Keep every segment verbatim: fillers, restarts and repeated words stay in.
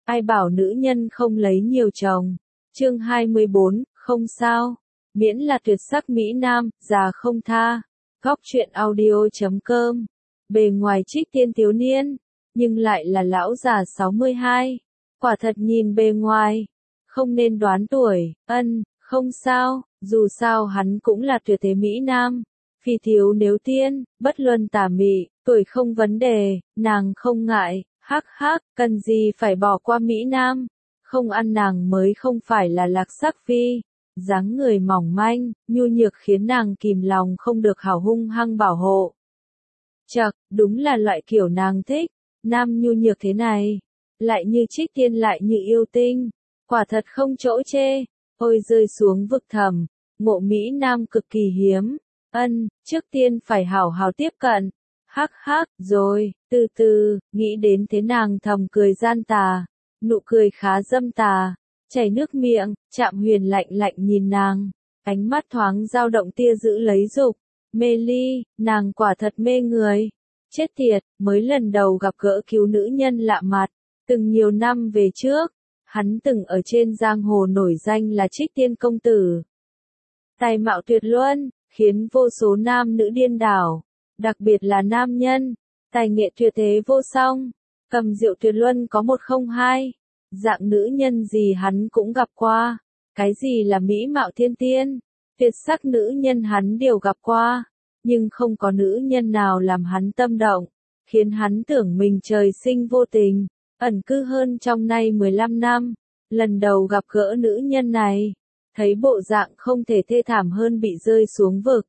Ai bảo nữ nhân không lấy nhiều chồng. Chương hai mươi bốn, không sao. Miễn là tuyệt sắc mỹ nam, già không tha. Góc truyện audio chấm com. Bề ngoài Trích Tiên thiếu niên, nhưng lại là lão già sáu mươi hai. Quả thật nhìn bề ngoài, không nên đoán tuổi. Ân, không sao, dù sao hắn cũng là tuyệt thế mỹ nam. Phi thiếu nếu tiên, bất luân tà mị, tuổi không vấn đề, nàng không ngại. Hắc hắc, cần gì phải bỏ qua mỹ nam, không ăn nàng mới không phải là lạc sắc phi. Dáng người mỏng manh, nhu nhược khiến nàng kìm lòng không được hào hung hăng bảo hộ. Chậc, đúng là loại kiểu nàng thích, nam nhu nhược thế này, lại như Trích Tiên lại như yêu tinh, quả thật không chỗ chê. Ôi rơi xuống vực thẳm, ngộ mỹ nam cực kỳ hiếm. Ân, trước tiên phải hảo hảo tiếp cận. Hắc hắc, rồi, từ từ, nghĩ đến thế nàng thầm cười gian tà, nụ cười khá dâm tà, chảy nước miệng. Trạm Huyền lạnh lạnh nhìn nàng, ánh mắt thoáng dao động tia giữ lấy dục, mê ly, nàng quả thật mê người. Chết tiệt, mới lần đầu gặp gỡ cứu nữ nhân lạ mặt, từng nhiều năm về trước, hắn từng ở trên giang hồ nổi danh là Trích Tiên công tử. Tài mạo tuyệt luân, khiến vô số nam nữ điên đảo. Đặc biệt là nam nhân, tài nghệ tuyệt thế vô song, cầm diệu tuyệt luân có một không hai, dạng nữ nhân gì hắn cũng gặp qua, cái gì là mỹ mạo thiên tiên, tuyệt sắc nữ nhân hắn đều gặp qua, nhưng không có nữ nhân nào làm hắn tâm động, khiến hắn tưởng mình trời sinh vô tình, ẩn cư hơn trong nay mười lăm năm, lần đầu gặp gỡ nữ nhân này, thấy bộ dạng không thể thê thảm hơn bị rơi xuống vực.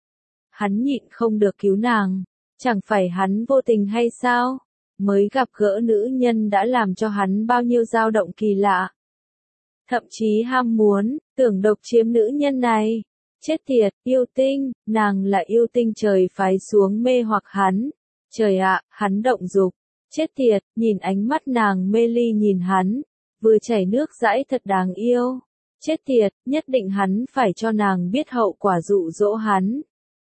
Hắn nhịn không được cứu nàng, chẳng phải hắn vô tình hay sao? Mới gặp gỡ nữ nhân đã làm cho hắn bao nhiêu dao động kỳ lạ. Thậm chí ham muốn, tưởng độc chiếm nữ nhân này. Chết tiệt, yêu tinh, nàng là yêu tinh trời phái xuống mê hoặc hắn. Trời ạ, hắn động dục. Chết tiệt, nhìn ánh mắt nàng mê ly nhìn hắn, vừa chảy nước dãi thật đáng yêu. Chết tiệt, nhất định hắn phải cho nàng biết hậu quả dụ dỗ hắn.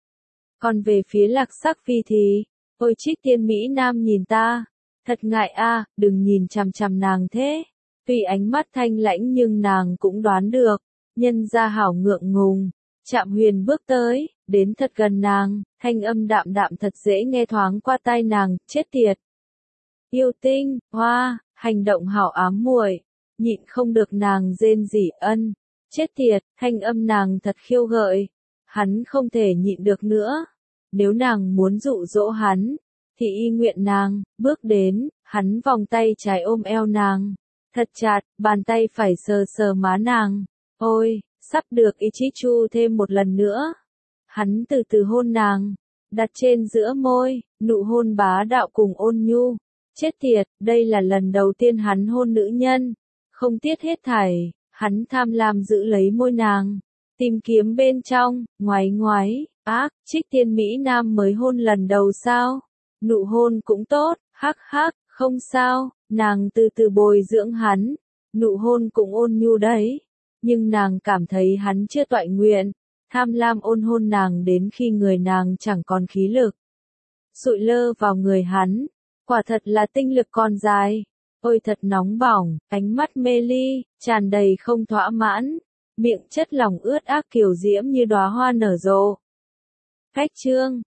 Còn về phía lạc sắc phi thì, ôi Trích Tiên mỹ nam nhìn ta, thật ngại a, đừng nhìn chằm chằm nàng thế. Tuy ánh mắt thanh lãnh nhưng nàng cũng đoán được, nhân ra hảo ngượng ngùng. Trạm Huyền bước tới, đến thật gần nàng, thanh âm đạm đạm thật dễ nghe thoáng qua tai nàng, chết tiệt. Yêu tinh, hoa, hành động hảo ám muội, nhịn không được nàng rên rỉ. Ân, chết tiệt, thanh âm nàng thật khiêu gợi. Hắn không thể nhịn được nữa. Nếu nàng muốn dụ dỗ hắn, thì y nguyện nàng, bước đến, hắn vòng tay trái ôm eo nàng. Thật chặt, bàn tay phải sờ sờ má nàng. Ôi, sắp được Ichichu thêm một lần nữa. Hắn từ từ hôn nàng, đặt trên giữa môi, nụ hôn bá đạo cùng ôn nhu. Chết tiệt, đây là lần đầu tiên hắn hôn nữ nhân. Không tiếc hết thảy, hắn tham lam giữ lấy môi nàng. Tìm kiếm bên trong, ngoái ngoái, ác, Trích Tiên mỹ nam mới hôn lần đầu sao? Nụ hôn cũng tốt, hắc hắc, không sao, nàng từ từ bồi dưỡng hắn, nụ hôn cũng ôn nhu đấy, nhưng nàng cảm thấy hắn chưa toại nguyện, tham lam ôn hôn nàng đến khi người nàng chẳng còn khí lực. Sụi lơ vào người hắn, quả thật là tinh lực còn dài, ôi thật nóng bỏng, ánh mắt mê ly, tràn đầy không thỏa mãn. Miệng chất lỏng ướt ác kiều diễm như đóa hoa nở rộ. Khách chương